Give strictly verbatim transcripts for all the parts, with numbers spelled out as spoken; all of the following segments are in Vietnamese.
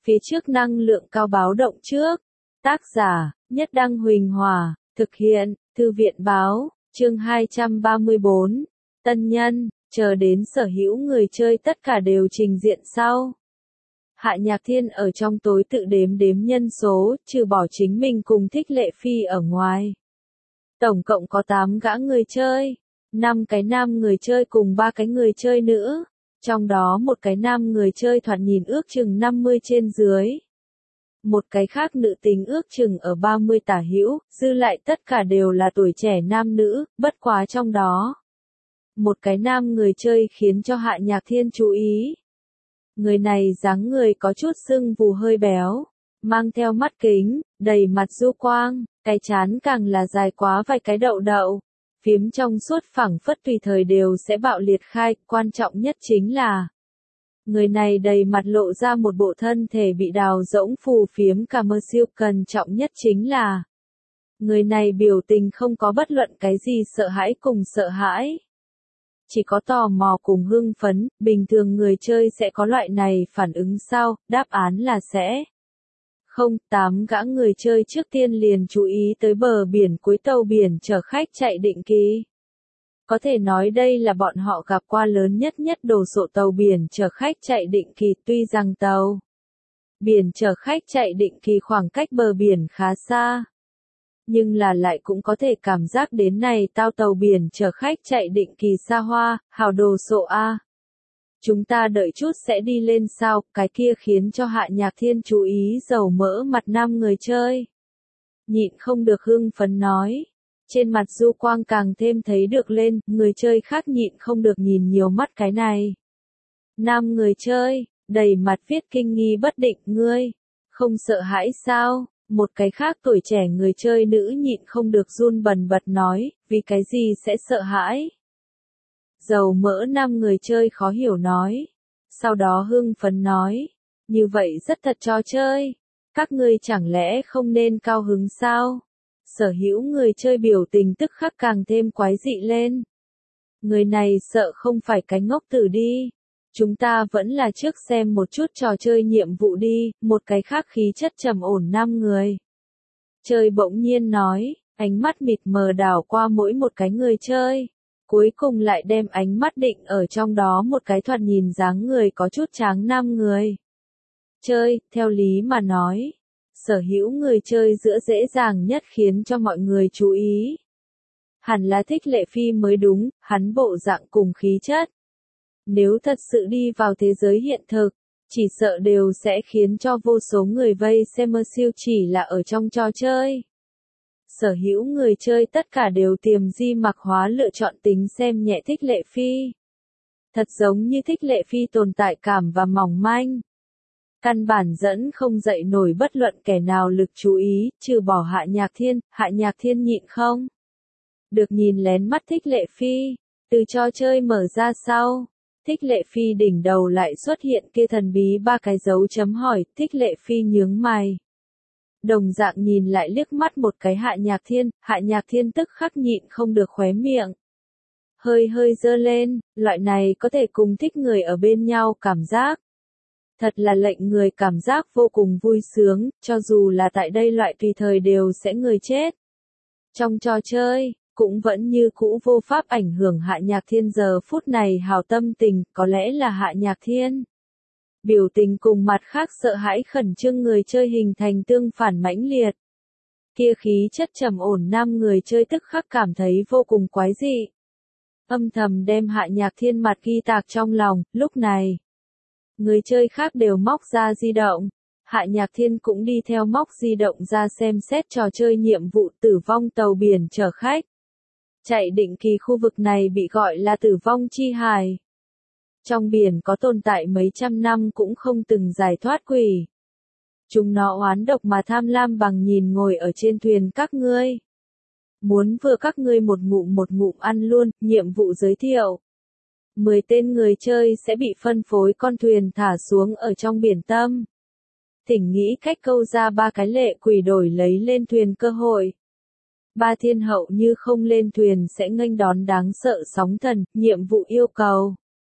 phía trước năng lượng cao báo động trước. Tác giả, Nhất Đăng Huỳnh Hòa, thực hiện, Thư viện Báo, chương hai trăm ba mươi bốn. Tân nhân, chờ đến sở hữu người chơi tất cả đều trình diện sau. Hạ Nhạc Thiên ở trong tối tự đếm đếm nhân số, trừ bỏ chính mình cùng Thích Lệ Phi ở ngoài. Tổng cộng có tám gã người chơi, năm cái nam người chơi cùng ba cái người chơi nữ. Trong đó một cái nam người chơi thoạt nhìn ước chừng năm mươi trên dưới. Một cái khác nữ tính ước chừng ở ba mươi tả hữu, dư lại tất cả đều là tuổi trẻ nam nữ, bất quá trong đó. Một cái nam người chơi khiến cho Hạ Nhạc Thiên chú ý. Người này dáng người có chút sưng vù hơi béo, mang theo mắt kính, đầy mặt du quang, cái trán càng là dài quá vài cái đậu đậu. Phiếm trong suốt phẳng phất tùy thời đều sẽ bạo liệt khai, quan trọng nhất chính là người này đầy mặt lộ ra một bộ thân thể bị đào rỗng phù phiếm cả mơ siêu, cần trọng nhất chính là người này biểu tình không có bất luận cái gì sợ hãi cùng sợ hãi. Chỉ có tò mò cùng hưng phấn, bình thường người chơi sẽ có loại này phản ứng sao, đáp án là sẽ. Không, tám gã người chơi trước tiên liền chú ý tới bờ biển cuối tàu biển chở khách chạy định kỳ. Có thể nói đây là bọn họ gặp qua lớn nhất nhất đồ sộ tàu biển chở khách chạy định kỳ, tuy rằng tàu biển chở khách chạy định kỳ khoảng cách bờ biển khá xa. Nhưng là lại cũng có thể cảm giác đến này tao tàu biển chở khách chạy định kỳ xa hoa, hào đồ sộ a. Chúng ta đợi chút sẽ đi lên sao, cái kia khiến cho Hạ Nhạc Thiên chú ý dầu mỡ mặt nam người chơi. Nhịn không được hưng phấn nói. Trên mặt du quang càng thêm thấy được lên, người chơi khác nhịn không được nhìn nhiều mắt cái này. Nam người chơi, đầy mặt viết kinh nghi bất định, ngươi, không sợ hãi sao? Một cái khác tuổi trẻ người chơi nữ nhịn không được run bần bật nói, vì cái gì sẽ sợ hãi? Dầu mỡ nam người chơi khó hiểu nói. Sau đó hưng phấn nói. Như vậy rất thật trò chơi. Các ngươi chẳng lẽ không nên cao hứng sao? Sở hữu người chơi biểu tình tức khắc càng thêm quái dị lên. Người này sợ không phải cái ngốc tử đi. Chúng ta vẫn là trước xem một chút trò chơi nhiệm vụ đi. Một cái khác khí chất trầm ổn nam người chơi bỗng nhiên nói. Ánh mắt mịt mờ đảo qua mỗi một cái người chơi. Cuối cùng lại đem ánh mắt định ở trong đó một cái thoạt nhìn dáng người có chút tráng nam người chơi, theo lý mà nói, sở hữu người chơi giữa dễ dàng nhất khiến cho mọi người chú ý. Hẳn là Thích Lệ Phi mới đúng, hắn bộ dạng cùng khí chất. Nếu thật sự đi vào thế giới hiện thực, chỉ sợ đều sẽ khiến cho vô số người vây xem mơ siêu chỉ là ở trong trò chơi. Sở hữu người chơi tất cả đều tiềm di mặc hóa lựa chọn tính xem nhẹ Thích Lệ Phi. Thật giống như Thích Lệ Phi tồn tại cảm và mỏng manh. Căn bản dẫn không dậy nổi bất luận kẻ nào lực chú ý, trừ bỏ Hạ Nhạc Thiên, Hạ Nhạc Thiên nhịn không được nhìn lén mắt Thích Lệ Phi. Từ trò chơi mở ra sau, Thích Lệ Phi đỉnh đầu lại xuất hiện kia thần bí ba cái dấu chấm hỏi, Thích Lệ Phi nhướng mày. Đồng dạng nhìn lại liếc mắt một cái Hạ Nhạc Thiên, Hạ Nhạc Thiên tức khắc nhịn không được khóe miệng. Hơi hơi dơ lên, loại này có thể cùng thích người ở bên nhau cảm giác. Thật là lệnh người cảm giác vô cùng vui sướng, cho dù là tại đây loại tùy thời đều sẽ người chết. Trong trò chơi, cũng vẫn như cũ vô pháp ảnh hưởng Hạ Nhạc Thiên giờ phút này hào tâm tình, có lẽ là Hạ Nhạc Thiên. Biểu tình cùng mặt khác sợ hãi khẩn trương người chơi hình thành tương phản mãnh liệt. Kia khí chất trầm ổn nam người chơi tức khắc cảm thấy vô cùng quái dị. Âm thầm đem Hạ Nhạc Thiên mặt ghi tạc trong lòng, lúc này. Người chơi khác đều móc ra di động. Hạ Nhạc Thiên cũng đi theo móc di động ra xem xét trò chơi nhiệm vụ tử vong tàu biển chở khách. Chạy định kỳ khu vực này bị gọi là tử vong chi hải. Trong biển có tồn tại mấy trăm năm cũng không từng giải thoát quỷ. Chúng nó oán độc mà tham lam bằng nhìn ngồi ở trên thuyền các ngươi. Muốn vừa các ngươi một ngụm một ngụm ăn luôn, nhiệm vụ giới thiệu. Mười tên người chơi sẽ bị phân phối con thuyền thả xuống ở trong biển tâm. Thỉnh nghĩ cách câu ra ba cái lệ quỷ đổi lấy lên thuyền cơ hội. Ba thiên hậu như không lên thuyền sẽ nghênh đón đáng sợ sóng thần, nhiệm vụ yêu cầu.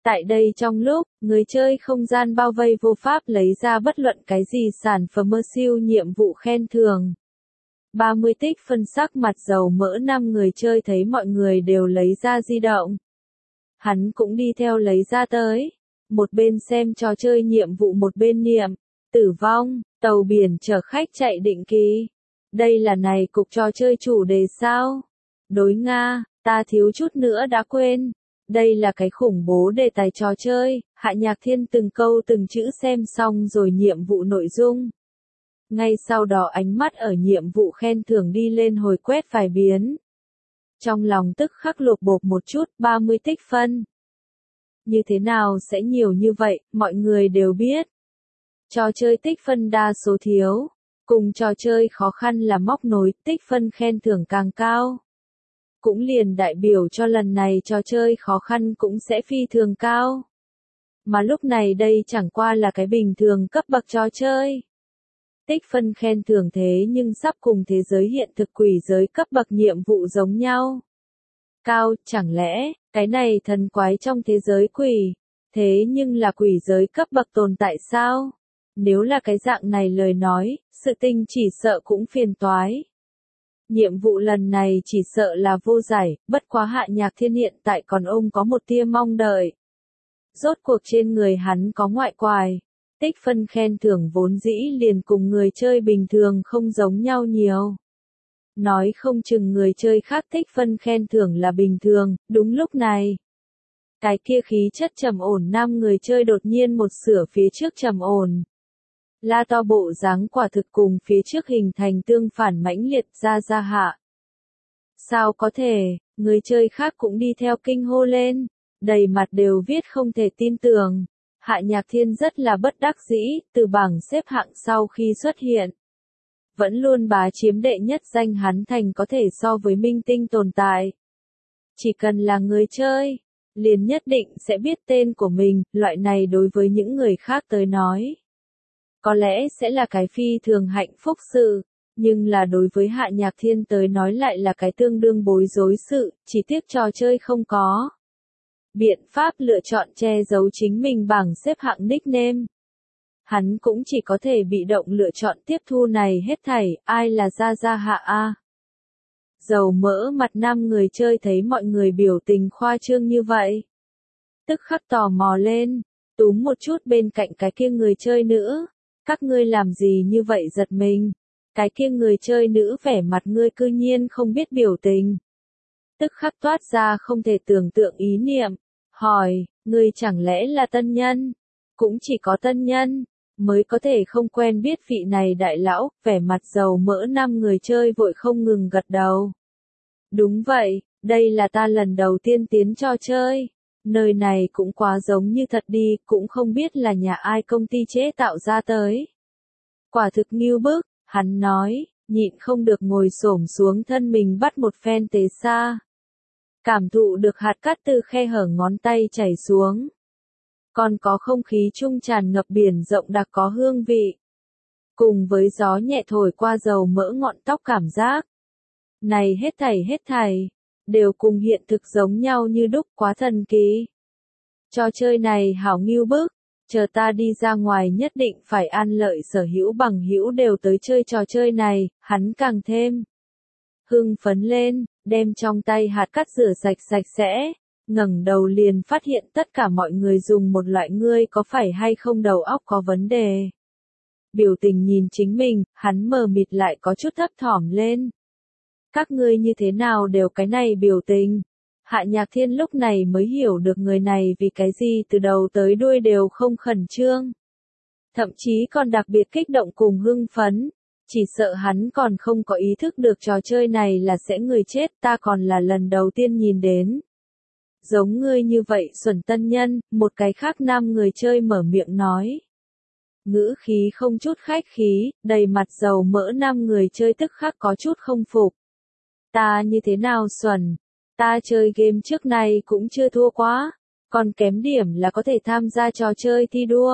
Tại đây trong lúc, người chơi không gian bao vây vô pháp lấy ra bất luận cái gì sản phẩm mơ siêu nhiệm vụ khen thưởng. ba mươi tích phân sắc mặt dầu mỡ năm người chơi thấy mọi người đều lấy ra di động. Hắn cũng đi theo lấy ra tới. Một bên xem trò chơi nhiệm vụ một bên niệm. Tử vong, tàu biển chở khách chạy định kỳ. Đây là này cục trò chơi chủ đề sao? Đối Nga, ta thiếu chút nữa đã quên. Đây là cái khủng bố đề tài trò chơi, Hạ Nhạc Thiên từng câu từng chữ xem xong rồi nhiệm vụ nội dung. Ngay sau đó ánh mắt ở nhiệm vụ khen thưởng đi lên hồi quét vài biến. Trong lòng tức khắc lột bột một chút, ba mươi tích phân. Như thế nào sẽ nhiều như vậy, mọi người đều biết. Trò chơi tích phân đa số thiếu, cùng trò chơi khó khăn là móc nối, tích phân khen thưởng càng cao. Cũng liền đại biểu cho lần này trò chơi khó khăn cũng sẽ phi thường cao. Mà lúc này đây chẳng qua là cái bình thường cấp bậc trò chơi. Tích phân khen thưởng thế nhưng sắp cùng thế giới hiện thực quỷ giới cấp bậc nhiệm vụ giống nhau. Cao, chẳng lẽ, cái này thần quái trong thế giới quỷ, thế nhưng là quỷ giới cấp bậc tồn tại sao? Nếu là cái dạng này lời nói, sự tình chỉ sợ cũng phiền toái. Nhiệm vụ lần này chỉ sợ là vô giải, bất quá Hạ Nhạc Thiên hiện tại còn ông có một tia mong đợi. Rốt cuộc trên người hắn có ngoại quài, tích phân khen thưởng vốn dĩ liền cùng người chơi bình thường không giống nhau nhiều. Nói không chừng người chơi khác tích phân khen thưởng là bình thường, đúng lúc này. Cái kia khí chất trầm ổn nam người chơi đột nhiên một sửa phía trước trầm ổn. La to bộ dáng quả thực cùng phía trước hình thành tương phản mãnh liệt ra ra hạ. Sao có thể, người chơi khác cũng đi theo kinh hô lên, đầy mặt đều viết không thể tin tưởng. Hạ Nhạc Thiên rất là bất đắc dĩ, từ bảng xếp hạng sau khi xuất hiện. Vẫn luôn bá chiếm đệ nhất danh hắn thành có thể so với minh tinh tồn tại. Chỉ cần là người chơi, liền nhất định sẽ biết tên của mình, loại này đối với những người khác tới nói. Có lẽ sẽ là cái phi thường hạnh phúc sự, nhưng là đối với Hạ Nhạc Thiên tới nói lại là cái tương đương bối rối sự, chỉ tiếc trò chơi không có. Biện pháp lựa chọn che giấu chính mình bảng xếp hạng nickname. Hắn cũng chỉ có thể bị động lựa chọn tiếp thu này hết thảy, ai là Gia Gia Hạ A. Dầu mỡ mặt nam người chơi thấy mọi người biểu tình khoa trương như vậy. Tức khắc tò mò lên, túm một chút bên cạnh cái kia người chơi nữa. Các ngươi làm gì như vậy giật mình? Cái kia người chơi nữ vẻ mặt ngươi cư nhiên không biết biểu tình. Tức khắc toát ra không thể tưởng tượng ý niệm. Hỏi, ngươi chẳng lẽ là tân nhân? Cũng chỉ có tân nhân mới có thể không quen biết vị này đại lão, vẻ mặt dầu mỡ năm người chơi vội không ngừng gật đầu. Đúng vậy, đây là ta lần đầu tiên tiến trò chơi. Nơi này cũng quá giống như thật đi, cũng không biết là nhà ai công ty chế tạo ra tới. Quả thực nghiêu bức, hắn nói, nhịn không được ngồi xổm xuống thân mình bắt một phen tế xa. Cảm thụ được hạt cát từ khe hở ngón tay chảy xuống. Còn có không khí trung tràn ngập biển rộng đặc có hương vị. Cùng với gió nhẹ thổi qua dầu mỡ ngọn tóc cảm giác. Này hết thảy hết thảy, đều cùng hiện thực giống nhau như đúc, quá thần kỳ. Trò chơi này hảo nghiêu bức, chờ ta đi ra ngoài nhất định phải an lợi sở hữu bằng hữu đều tới chơi trò chơi này, hắn càng thêm hưng phấn lên, đem trong tay hạt cát rửa sạch sạch sẽ, ngẩng đầu liền phát hiện tất cả mọi người dùng một loại ngươi có phải hay không đầu óc có vấn đề. Biểu tình nhìn chính mình, hắn mờ mịt lại có chút thấp thỏm lên. Các ngươi như thế nào đều cái này biểu tình? Hạ Nhạc Thiên lúc này mới hiểu được người này vì cái gì từ đầu tới đuôi đều không khẩn trương. Thậm chí còn đặc biệt kích động cùng hưng phấn. Chỉ sợ hắn còn không có ý thức được trò chơi này là sẽ người chết, ta còn là lần đầu tiên nhìn đến. Giống ngươi như vậy xuẩn tân nhân, một cái khác nam người chơi mở miệng nói. Ngữ khí không chút khách khí, đầy mặt dầu mỡ nam người chơi tức khắc có chút không phục. Ta như thế nào xuẩn? Ta chơi game trước này cũng chưa thua quá, còn kém điểm là có thể tham gia trò chơi thi đua.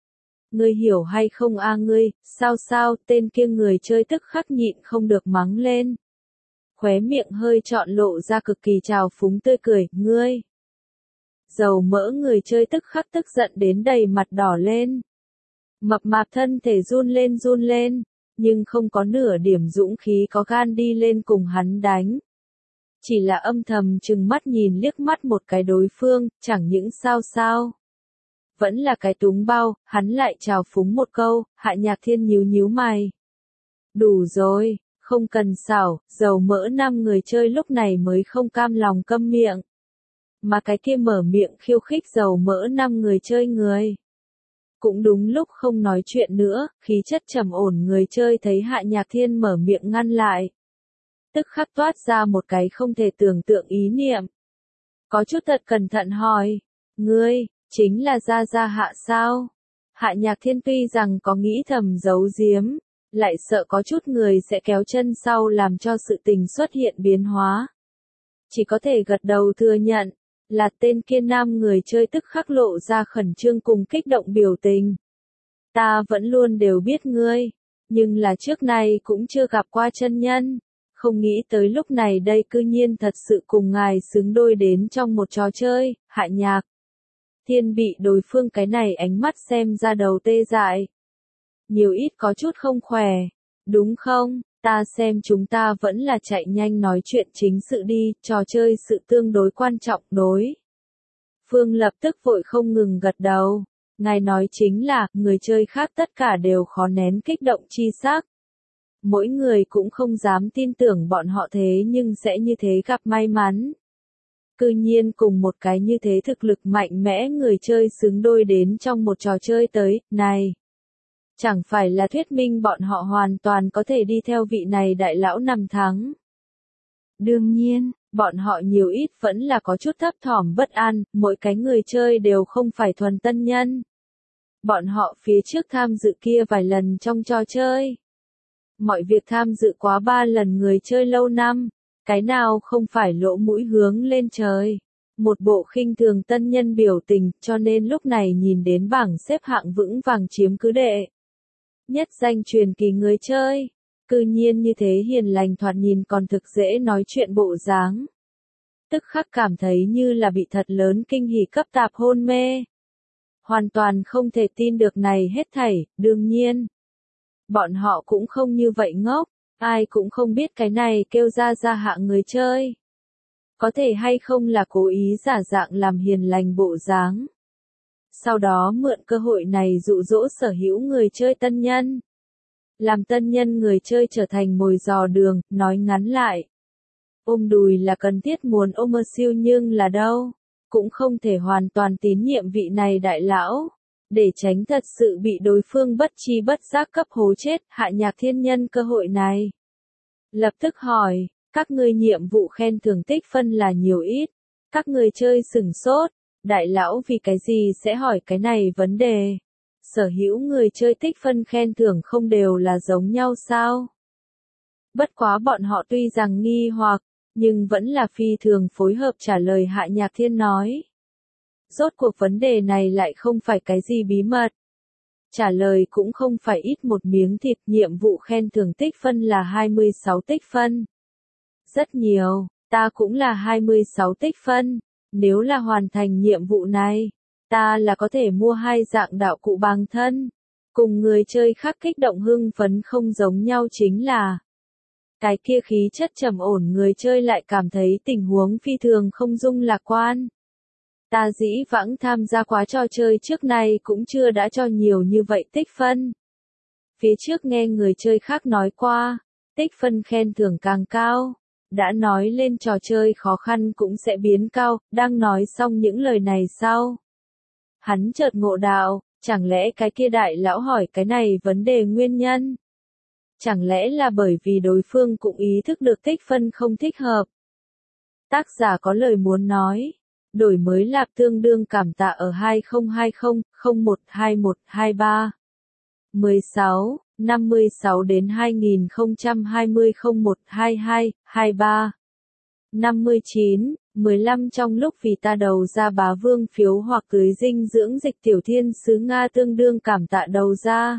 Ngươi hiểu hay không a ngươi, sao sao, tên kia người chơi tức khắc nhịn không được mắng lên. Khóe miệng hơi trọn lộ ra cực kỳ trào phúng tươi cười, ngươi. Dầu mỡ người chơi tức khắc tức giận đến đầy mặt đỏ lên. Mập mạp thân thể run lên run lên, nhưng không có nửa điểm dũng khí có gan đi lên cùng hắn đánh. Chỉ là âm thầm trừng mắt nhìn liếc mắt một cái đối phương, chẳng những sao sao. Vẫn là cái túng bao, hắn lại trào phúng một câu, Hạ Nhạc Thiên nhíu nhíu mày. Đủ rồi, không cần xảo, dầu mỡ năm người chơi lúc này mới không cam lòng câm miệng. Mà cái kia mở miệng khiêu khích dầu mỡ năm người chơi người. Cũng đúng lúc không nói chuyện nữa, khí chất trầm ổn người chơi thấy Hạ Nhạc Thiên mở miệng ngăn lại. Tức khắc toát ra một cái không thể tưởng tượng ý niệm. Có chút thật cẩn thận hỏi, ngươi, chính là Gia Gia Hạ sao? Hạ Nhạc Thiên tuy rằng có nghĩ thầm giấu giếm, lại sợ có chút người sẽ kéo chân sau làm cho sự tình xuất hiện biến hóa. Chỉ có thể gật đầu thừa nhận, là tên kia nam người chơi tức khắc lộ ra khẩn trương cùng kích động biểu tình. Ta vẫn luôn đều biết ngươi, nhưng là trước nay cũng chưa gặp qua chân nhân, không nghĩ tới lúc này đây cư nhiên thật sự cùng ngài xứng đôi đến trong một trò chơi, Hạ Nhạc Thiên bị đối phương cái này ánh mắt xem ra đầu tê dại. Nhiều ít có chút không khỏe, đúng không? Ta xem chúng ta vẫn là chạy nhanh nói chuyện chính sự đi, trò chơi sự tương đối quan trọng đối. Phương lập tức vội không ngừng gật đầu. Ngài nói chính là, người chơi khác tất cả đều khó nén kích động chi sắc. Mỗi người cũng không dám tin tưởng bọn họ thế nhưng sẽ như thế gặp may mắn. Cư nhiên cùng một cái như thế thực lực mạnh mẽ người chơi xứng đôi đến trong một trò chơi tới, này. Chẳng phải là thuyết minh bọn họ hoàn toàn có thể đi theo vị này đại lão năm tháng. Đương nhiên, bọn họ nhiều ít vẫn là có chút thấp thỏm bất an, mỗi cái người chơi đều không phải thuần tân nhân. Bọn họ phía trước tham dự kia vài lần trong trò chơi. Mọi việc tham dự quá ba lần người chơi lâu năm, cái nào không phải lỗ mũi hướng lên trời. Một bộ khinh thường tân nhân biểu tình, cho nên lúc này nhìn đến bảng xếp hạng vững vàng chiếm cứ đệ. Nhất danh truyền kỳ người chơi, cư nhiên như thế hiền lành thoạt nhìn còn thực dễ nói chuyện bộ dáng. Tức khắc cảm thấy như là bị thật lớn kinh hỉ cấp tạp hôn mê. Hoàn toàn không thể tin được này hết thảy, đương nhiên. Bọn họ cũng không như vậy ngốc, ai cũng không biết cái này kêu ra ra hạ người chơi. Có thể hay không là cố ý giả dạng làm hiền lành bộ dáng. Sau đó mượn cơ hội này dụ dỗ sở hữu người chơi tân nhân. Làm tân nhân người chơi trở thành mồi dò đường, nói ngắn lại. Ôm đùi là cần thiết muốn ôm mơ siêu nhưng là đâu. Cũng không thể hoàn toàn tín nhiệm vị này đại lão. Để tránh thật sự bị đối phương bất chi bất giác cấp hố chết, Hạ Nhạc Thiên nhân cơ hội này. Lập tức hỏi, các ngươi nhiệm vụ khen thưởng tích phân là nhiều ít. Các người chơi sửng sốt. Đại lão vì cái gì sẽ hỏi cái này vấn đề? Sở hữu người chơi tích phân khen thưởng không đều là giống nhau sao? Bất quá bọn họ tuy rằng nghi hoặc, nhưng vẫn là phi thường phối hợp trả lời Hạ Nhạc Thiên nói. Rốt cuộc vấn đề này lại không phải cái gì bí mật. Trả lời cũng không phải ít một miếng thịt, nhiệm vụ khen thưởng tích phân là hai mươi sáu tích phân. Rất nhiều, ta cũng là hai mươi sáu tích phân. Nếu là hoàn thành nhiệm vụ này, ta là có thể mua hai dạng đạo cụ bằng thân. Cùng người chơi khác kích động hưng phấn không giống nhau chính là cái kia khí chất trầm ổn người chơi lại cảm thấy tình huống phi thường không dung lạc quan. Ta dĩ vãng tham gia quá trò chơi trước này cũng chưa đã cho nhiều như vậy tích phân. Phía trước nghe người chơi khác nói qua, tích phân khen thưởng càng cao. Đã nói lên trò chơi khó khăn cũng sẽ biến cao, đang nói xong những lời này sau. Hắn chợt ngộ đạo, chẳng lẽ cái kia đại lão hỏi cái này vấn đề nguyên nhân? Chẳng lẽ là bởi vì đối phương cũng ý thức được tích phân không thích hợp? Tác giả có lời muốn nói, đổi mới lạp tương đương cảm tạ ở hai không hai không, không một hai một hai ba. mười sáu, năm mươi sáu đến hai nghìn không trăm hai mươi không một hai hai, hai ba. năm mươi chín, mười lăm trong lúc vì ta đầu ra bá vương phiếu hoặc cưới dinh dưỡng dịch tiểu thiên sứ Nga tương đương cảm tạ đầu ra.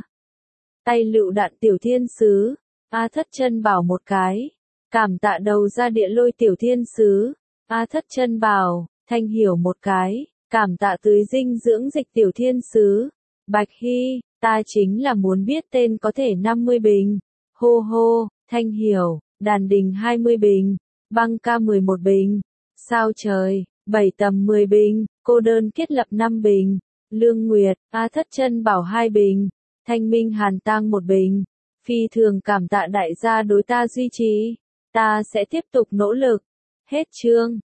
Tay lựu đạn tiểu thiên sứ, A thất chân bảo một cái. Cảm tạ đầu ra địa lôi tiểu thiên sứ, A thất chân bảo, thanh hiểu một cái. Cảm tạ tưới dinh dưỡng dịch tiểu thiên sứ. Bạch Hy, ta chính là muốn biết tên có thể năm mươi bình. Hô hô, Thanh Hiểu, Đàn Đình hai mươi bình. Băng ca mười một bình. Sao trời, bảy tầm mười bình. Cô đơn kết lập năm bình. Lương Nguyệt, A Thất Chân Bảo hai bình. Thanh Minh Hàn Tang một bình. Phi thường cảm tạ đại gia đối ta duy trì. Ta sẽ tiếp tục nỗ lực. Hết chương.